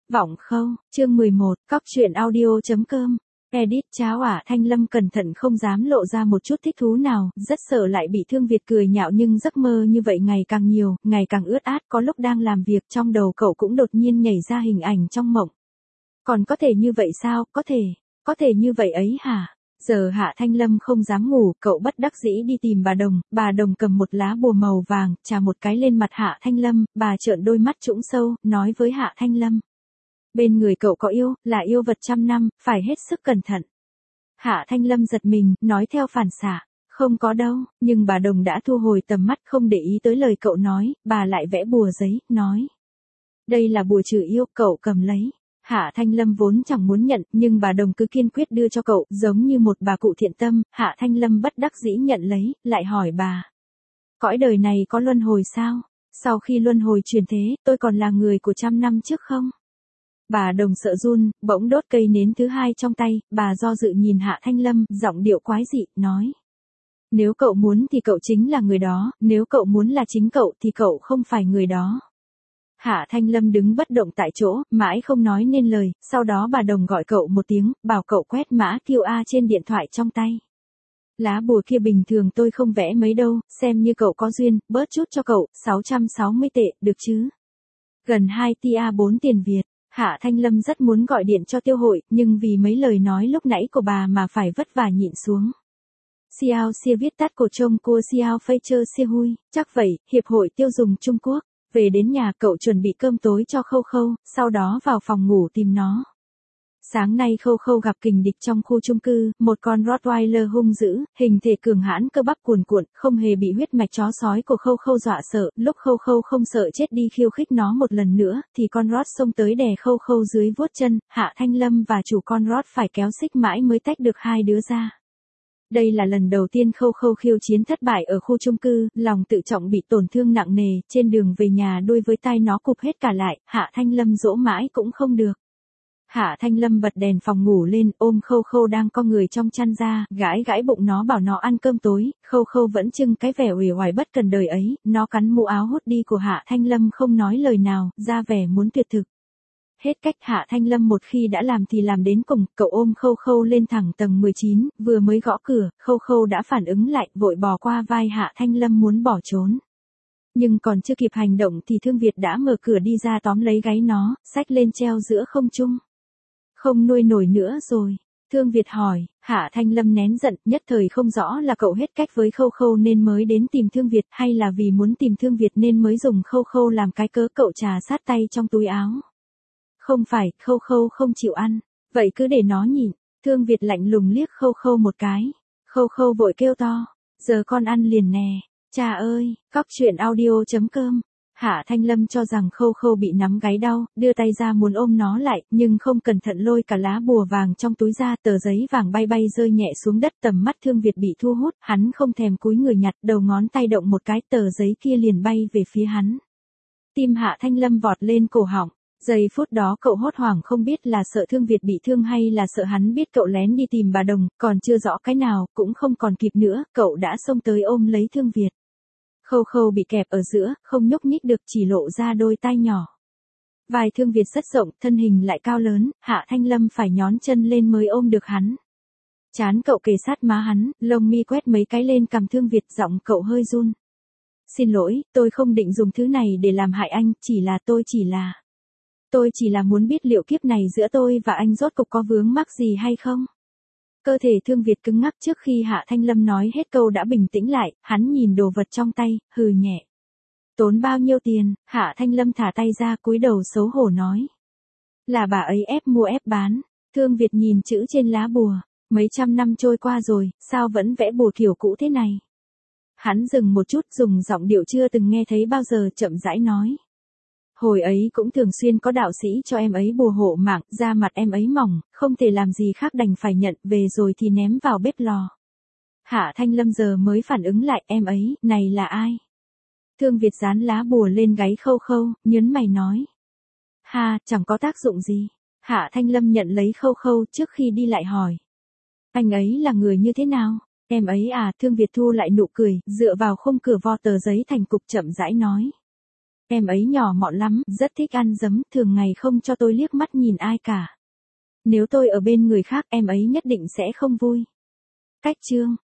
Vọng Khâu, chương 11, cóc truyện audio.com. Edit cháo Thanh Lâm cẩn thận không dám lộ ra một chút thích thú nào, rất sợ lại bị Thương Việt cười nhạo nhưng giấc mơ như vậy ngày càng nhiều, ngày càng ướt át, có lúc đang làm việc trong đầu cậu cũng đột nhiên nhảy ra hình ảnh trong mộng. Còn có thể như vậy sao, có thể như vậy ấy hả? Giờ Hạ Thanh Lâm không dám ngủ, cậu bất đắc dĩ đi tìm bà Đồng cầm một lá bùa màu vàng, chà một cái lên mặt Hạ Thanh Lâm, bà trợn đôi mắt trũng sâu, nói với Hạ Thanh Lâm. Bên người cậu có yêu, là yêu vật 100 năm, phải hết sức cẩn thận. Hạ Thanh Lâm giật mình, nói theo phản xạ, không có đâu, nhưng bà Đồng đã thu hồi tầm mắt không để ý tới lời cậu nói, bà lại vẽ bùa giấy, nói. Đây là bùa trừ yêu, cậu cầm lấy. Hạ Thanh Lâm vốn chẳng muốn nhận, nhưng bà Đồng cứ kiên quyết đưa cho cậu, giống như một bà cụ thiện tâm, Hạ Thanh Lâm bất đắc dĩ nhận lấy, lại hỏi bà. Cõi đời này có luân hồi sao? Sau khi luân hồi chuyển thế, tôi còn là người của 100 năm trước không? Bà Đồng sợ run, bỗng đốt cây nến thứ hai trong tay, bà do dự nhìn Hạ Thanh Lâm, giọng điệu quái dị, nói. Nếu cậu muốn thì cậu chính là người đó, nếu cậu muốn là chính cậu thì cậu không phải người đó. Hạ Thanh Lâm đứng bất động tại chỗ, mãi không nói nên lời, sau đó bà Đồng gọi cậu một tiếng, bảo cậu quét mã QR trên điện thoại trong tay. Lá bùa kia bình thường tôi không vẽ mấy đâu, xem như cậu có duyên, bớt chút cho cậu, 660 tệ, được chứ? Gần 2 tia 4 tiền Việt. Hạ Thanh Lâm rất muốn gọi điện cho Tiêu Hội, nhưng vì mấy lời nói lúc nãy của bà mà phải vất vả nhịn xuống. Xiao Xia viết tắt của trông cua Xiao Phây Chơ Xia Hui, chắc vậy, Hiệp hội Tiêu dùng Trung Quốc. Về đến nhà cậu chuẩn bị cơm tối cho Khâu Khâu, sau đó vào phòng ngủ tìm nó. Sáng nay Khâu Khâu gặp kình địch trong khu chung cư, một con Rottweiler hung dữ, hình thể cường hãn cơ bắp cuồn cuộn, không hề bị huyết mạch chó sói của Khâu Khâu dọa sợ, lúc Khâu Khâu không sợ chết đi khiêu khích nó một lần nữa, thì con Rott xông tới đè Khâu Khâu dưới vuốt chân, Hạ Thanh Lâm và chủ con Rott phải kéo xích mãi mới tách được hai đứa ra. Đây là lần đầu tiên Khâu Khâu khiêu chiến thất bại ở khu chung cư, lòng tự trọng bị tổn thương nặng nề, trên đường về nhà đuôi với tai nó cụp hết cả lại, Hạ Thanh Lâm dỗ mãi cũng không được. Hạ Thanh Lâm bật đèn phòng ngủ lên, ôm Khâu Khâu đang co người trong chăn ra, gãi bụng nó bảo nó ăn cơm tối, Khâu Khâu vẫn trưng cái vẻ uể oải bất cần đời ấy, nó cắn mũ áo hốt đi của Hạ Thanh Lâm không nói lời nào, ra vẻ muốn tuyệt thực. Hết cách Hạ Thanh Lâm một khi đã làm thì làm đến cùng, cậu ôm Khâu Khâu lên thẳng tầng 19, vừa mới gõ cửa, Khâu Khâu đã phản ứng lại, vội bò qua vai Hạ Thanh Lâm muốn bỏ trốn. Nhưng còn chưa kịp hành động thì Thương Việt đã mở cửa đi ra tóm lấy gáy nó, xách lên treo giữa không trung. Không nuôi nổi nữa rồi. Thương Việt hỏi, Hạ Thanh Lâm nén giận, nhất thời không rõ là cậu hết cách với Khâu Khâu nên mới đến tìm Thương Việt, hay là vì muốn tìm Thương Việt nên mới dùng Khâu Khâu làm cái cớ cậu trà sát tay trong túi áo. Không phải, Khâu Khâu không chịu ăn, vậy cứ để nó nhịn. Thương Việt lạnh lùng liếc Khâu Khâu một cái. Khâu Khâu vội kêu to, giờ con ăn liền nè. Cha ơi, cóc truyện audio.com. Hạ Thanh Lâm cho rằng Khâu Khâu bị nắm gáy đau, đưa tay ra muốn ôm nó lại, nhưng không cẩn thận lôi cả lá bùa vàng trong túi ra, tờ giấy vàng bay bay rơi nhẹ xuống đất, tầm mắt Thương Việt bị thu hút, hắn không thèm cúi người nhặt, đầu ngón tay động một cái, tờ giấy kia liền bay về phía hắn. Tim Hạ Thanh Lâm vọt lên cổ họng. Giây phút đó cậu hốt hoảng không biết là sợ Thương Việt bị thương hay là sợ hắn biết cậu lén đi tìm bà Đồng, còn chưa rõ cái nào, cũng không còn kịp nữa, cậu đã xông tới ôm lấy Thương Việt. Khâu Khâu bị kẹp ở giữa, không nhúc nhích được, chỉ lộ ra đôi tai nhỏ. Vai Thương Việt rất rộng, thân hình lại cao lớn, Hạ Thanh Lâm phải nhón chân lên mới ôm được hắn. Trán cậu kề sát má hắn, lông mi quét mấy cái lên cằm Thương Việt, giọng cậu hơi run. Xin lỗi, tôi không định dùng thứ này để làm hại anh, Tôi chỉ là muốn biết liệu kiếp này giữa tôi và anh rốt cục có vướng mắc gì hay không? Cơ thể Thương Việt cứng ngắc trước khi Hạ Thanh Lâm nói hết câu đã bình tĩnh lại, hắn nhìn đồ vật trong tay, hừ nhẹ. Tốn bao nhiêu tiền? Hạ Thanh Lâm thả tay ra cúi đầu xấu hổ nói. Là bà ấy ép mua ép bán. Thương Việt nhìn chữ trên lá bùa. Mấy trăm năm trôi qua rồi, sao vẫn vẽ bùa kiểu cũ thế này? Hắn dừng một chút, dùng giọng điệu chưa từng nghe thấy bao giờ, chậm rãi nói. Hồi ấy cũng thường xuyên có đạo sĩ cho em ấy bùa hộ mạng, da mặt em ấy mỏng, không thể làm gì khác đành phải nhận, về rồi thì ném vào bếp lò. Hạ Thanh Lâm giờ mới phản ứng lại, em ấy, này là ai? Thương Việt dán lá bùa lên gáy Khâu Khâu, nhớn mày nói. Ha, chẳng có tác dụng gì. Hạ Thanh Lâm nhận lấy Khâu Khâu trước khi đi lại hỏi. Anh ấy là người như thế nào? Em ấy à, Thương Việt thu lại nụ cười, dựa vào khung cửa vo tờ giấy thành cục chậm rãi nói. Em ấy nhỏ mọn lắm, rất thích ăn dấm, thường ngày không cho tôi liếc mắt nhìn ai cả. Nếu tôi ở bên người khác, em ấy nhất định sẽ không vui. Cách chương